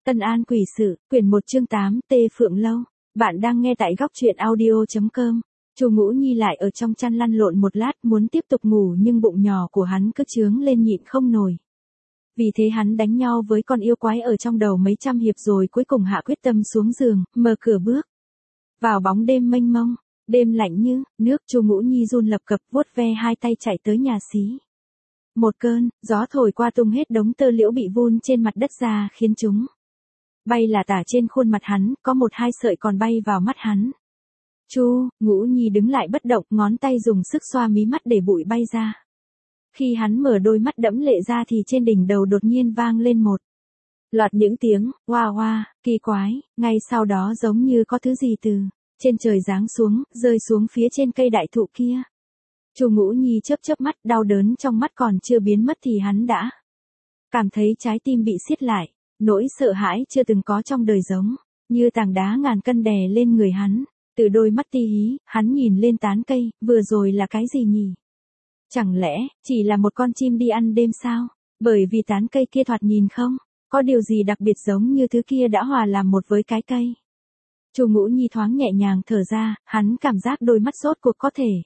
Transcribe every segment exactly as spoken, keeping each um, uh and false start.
Tân An quỷ sự, quyển một chương tám, Tê Phượng Lâu. Bạn đang nghe tại góc truyện audio chấm com. Chu Ngũ Nhi lại ở trong chăn lăn lộn một lát muốn tiếp tục ngủ nhưng bụng nhỏ của hắn cứ chướng lên nhịn không nổi. Vì thế hắn đánh nhau với con yêu quái ở trong đầu mấy trăm hiệp rồi cuối cùng hạ quyết tâm xuống giường, mở cửa bước vào bóng đêm mênh mông, đêm lạnh như nước. Chu Ngũ Nhi run lập cập vuốt ve hai tay chạy tới nhà xí. Một cơn gió thổi qua tung hết đống tơ liễu bị vun trên mặt đất ra khiến chúng bay là tả trên khuôn mặt hắn, có một hai sợi còn bay vào mắt hắn. Chu Ngũ Nhi đứng lại bất động, ngón tay dùng sức xoa mí mắt để bụi bay ra. Khi hắn mở đôi mắt đẫm lệ ra thì trên đỉnh đầu đột nhiên vang lên một loạt những tiếng oa oa kỳ quái, ngay sau đó giống như có thứ gì từ trên trời giáng xuống, rơi xuống phía trên cây đại thụ kia. Chu Ngũ Nhi chớp chớp mắt, đau đớn trong mắt còn chưa biến mất thì hắn đã cảm thấy trái tim bị siết lại. Nỗi sợ hãi chưa từng có trong đời giống như tảng đá ngàn cân đè lên người hắn. Từ đôi mắt ti hí, hắn nhìn lên tán cây, vừa rồi là cái gì nhỉ? Chẳng lẽ, chỉ là một con chim đi ăn đêm sao? Bởi vì tán cây kia thoạt nhìn không có điều gì đặc biệt giống như thứ kia đã hòa làm một với cái cây. Chu Ngũ Nhi thoáng nhẹ nhàng thở ra, hắn cảm giác đôi mắt rốt cuộc có thể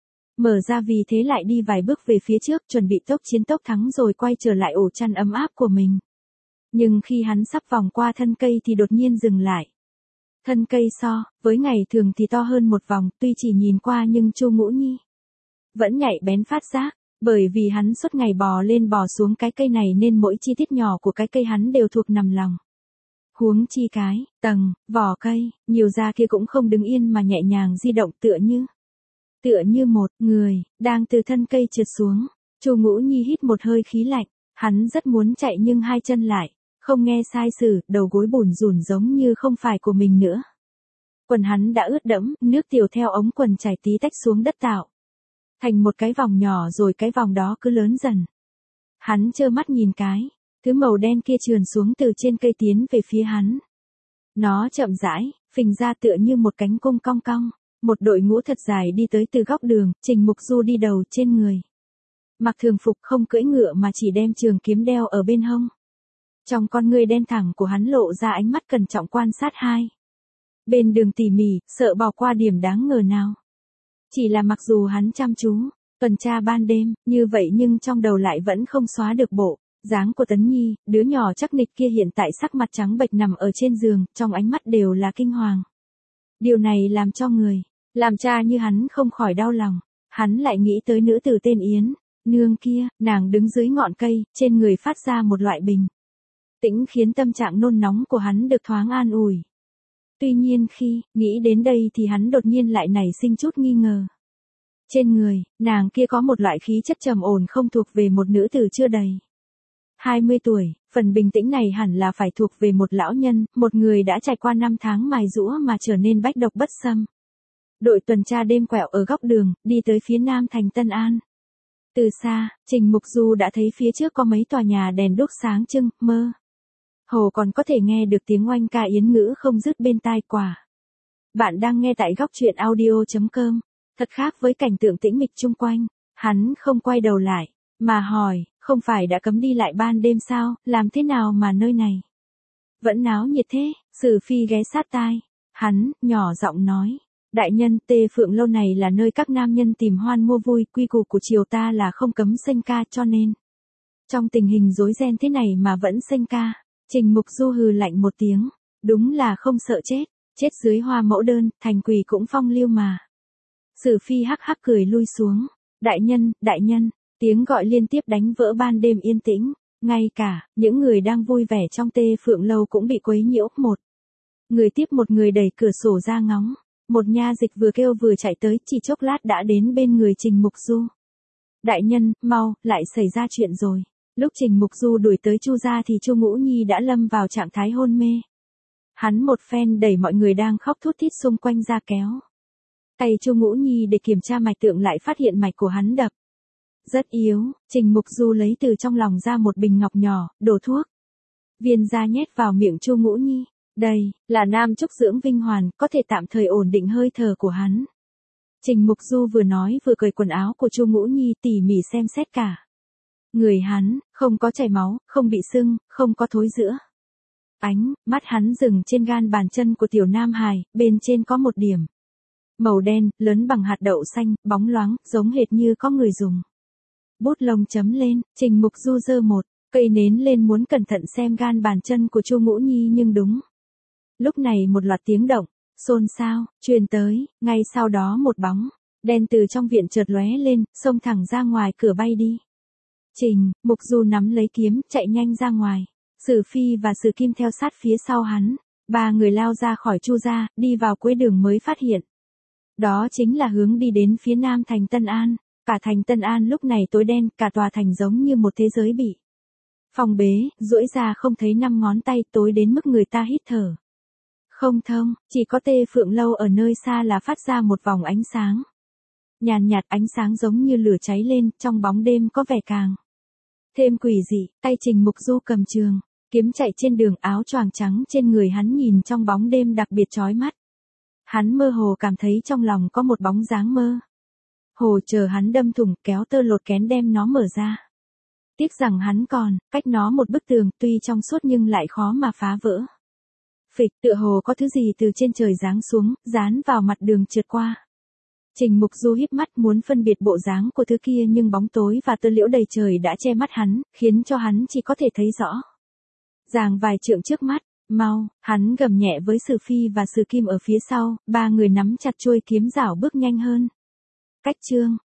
mở ra, vì thế lại đi vài bước về phía trước, chuẩn bị tốc chiến tốc thắng rồi quay trở lại ổ chăn ấm áp của mình. Nhưng khi hắn sắp vòng qua thân cây thì đột nhiên dừng lại. Thân cây so với ngày thường thì to hơn một vòng, tuy chỉ nhìn qua nhưng Chu Ngũ Nhi vẫn nhạy bén phát giác, bởi vì hắn suốt ngày bò lên bò xuống cái cây này nên mỗi chi tiết nhỏ của cái cây hắn đều thuộc nằm lòng. Huống chi cái tầng vỏ cây nhiều da kia cũng không đứng yên mà nhẹ nhàng di động, tựa như tựa như một người đang từ thân cây trượt xuống. Chu Ngũ Nhi hít một hơi khí lạnh, hắn rất muốn chạy nhưng hai chân lại không nghe sai sử, đầu gối bủn rủn giống như không phải của mình nữa. Quần hắn đã ướt đẫm, nước tiểu theo ống quần chảy tí tách xuống đất tạo thành một cái vòng nhỏ, rồi cái vòng đó cứ lớn dần. Hắn trơ mắt nhìn cái thứ màu đen kia trườn xuống từ trên cây tiến về phía hắn. Nó chậm rãi phình ra tựa như một cánh cung cong cong. Một đội ngũ thật dài đi tới từ góc đường, Trình Mục Du đi đầu, trên người mặc thường phục, không cưỡi ngựa mà chỉ đem trường kiếm đeo ở bên hông. Trong con ngươi đen thẳng của hắn lộ ra ánh mắt cẩn trọng quan sát hai bên đường tỉ mỉ, sợ bỏ qua điểm đáng ngờ nào. Chỉ là mặc dù hắn chăm chú tuần tra ban đêm như vậy nhưng trong đầu lại vẫn không xóa được bộ dáng của Tấn Nhi, đứa nhỏ chắc nịch kia hiện tại sắc mặt trắng bệch nằm ở trên giường, trong ánh mắt đều là kinh hoàng. Điều này làm cho người làm cha như hắn không khỏi đau lòng. Hắn lại nghĩ tới nữ tử tên Yến Nương kia, nàng đứng dưới ngọn cây, trên người phát ra một loại bình tĩnh khiến tâm trạng nôn nóng của hắn được thoáng an ủi. Tuy nhiên khi nghĩ đến đây thì hắn đột nhiên lại nảy sinh chút nghi ngờ. Trên người nàng kia có một loại khí chất trầm ổn không thuộc về một nữ tử chưa đầy hai mươi tuổi, phần bình tĩnh này hẳn là phải thuộc về một lão nhân, một người đã trải qua năm tháng mài giũa mà trở nên bách độc bất xâm. Đội tuần tra đêm quẹo ở góc đường, đi tới phía nam thành Tân An. Từ xa, Trình Mục Du đã thấy phía trước có mấy tòa nhà đèn đuốc sáng trưng, mơ hồ còn có thể nghe được tiếng oanh ca yến ngữ không dứt bên tai. Quả bạn đang nghe tại góc truyện audio chấm com. Thật khác với cảnh tượng tĩnh mịch chung quanh, hắn không quay đầu lại mà hỏi, không phải đã cấm đi lại ban đêm sao, làm thế nào mà nơi này vẫn náo nhiệt thế? Sử Phi ghé sát tai hắn, nhỏ giọng nói, đại nhân, Tê Phượng Lâu này là nơi các nam nhân tìm hoan mua vui, quy củ của triều ta là không cấm sênh ca, cho nên trong tình hình rối ren thế này mà vẫn sênh ca. Trình Mục Du hừ lạnh một tiếng, đúng là không sợ chết, chết dưới hoa mẫu đơn, thành quỷ cũng phong lưu mà. Sử Phi hắc hắc cười lui xuống, đại nhân, đại nhân, tiếng gọi liên tiếp đánh vỡ ban đêm yên tĩnh, ngay cả những người đang vui vẻ trong Tê Phượng Lâu cũng bị quấy nhiễu. Một người tiếp một người đẩy cửa sổ ra ngóng. Một nha dịch vừa kêu vừa chạy tới, chỉ chốc lát đã đến bên người Trình Mục Du. Đại nhân, mau, lại xảy ra chuyện rồi. Lúc Trình Mục Du đuổi tới Chu gia thì Chu Ngũ Nhi đã lâm vào trạng thái hôn mê. Hắn một phen đẩy mọi người đang khóc thút thít xung quanh ra kéo tay Chu Ngũ Nhi để kiểm tra mạch tượng, lại phát hiện mạch của hắn đập rất yếu. Trình Mục Du lấy từ trong lòng ra một bình ngọc nhỏ, đổ thuốc viên ra nhét vào miệng Chu Ngũ Nhi. Đây là nam trúc dưỡng vinh hoàn, có thể tạm thời ổn định hơi thở của hắn. Trình Mục Du vừa nói vừa cởi quần áo của Chu Ngũ Nhi, tỉ mỉ xem xét cả người hắn, không có chảy máu, không bị sưng, không có thối rữa. Ánh, mắt hắn dừng trên gan bàn chân của tiểu nam hài, bên trên có một điểm. Màu đen, lớn bằng hạt đậu xanh, bóng loáng, giống hệt như có người dùng. Bút lông chấm lên, Trình Mục Du giơ một cây nến lên muốn cẩn thận xem gan bàn chân của Chu Ngũ Nhi nhưng đúng. Lúc này một loạt tiếng động, xôn xao, truyền tới, ngay sau đó một bóng đen từ trong viện chợt lóe lên, xông thẳng ra ngoài cửa bay đi. Trình Mục Du nắm lấy kiếm, chạy nhanh ra ngoài. Sử Phi và Sử Kim theo sát phía sau hắn. Ba người lao ra khỏi Chu gia, đi vào cuối đường mới phát hiện. Đó chính là hướng đi đến phía nam thành Tân An. Cả thành Tân An lúc này tối đen, cả tòa thành giống như một thế giới bị phong bế, duỗi ra không thấy năm ngón tay, tối đến mức người ta hít thở không thông, chỉ có Tê Phượng Lâu ở nơi xa là phát ra một vòng ánh sáng. Nhàn nhạt, ánh sáng giống như lửa cháy lên, trong bóng đêm có vẻ càng thêm quỷ dị. Tay Trình Mục Du cầm trường kiếm chạy trên đường, áo choàng trắng trên người hắn nhìn trong bóng đêm đặc biệt chói mắt. Hắn mơ hồ cảm thấy trong lòng có một bóng dáng mơ hồ chờ hắn đâm thủng, kéo tơ lột kén đem nó mở ra. Tiếc rằng hắn còn cách nó một bức tường, tuy trong suốt nhưng lại khó mà phá vỡ. Phịch, tựa hồ có thứ gì từ trên trời giáng xuống, dán vào mặt đường trượt qua. Trình Mục Du híp mắt muốn phân biệt bộ dáng của thứ kia nhưng bóng tối và tơ liễu đầy trời đã che mắt hắn, khiến cho hắn chỉ có thể thấy rõ ràng vài trượng trước mắt. Mau, hắn gầm nhẹ với Sử Phi và Sử Kim ở phía sau, ba người nắm chặt chuôi kiếm rảo bước nhanh hơn. Cách chương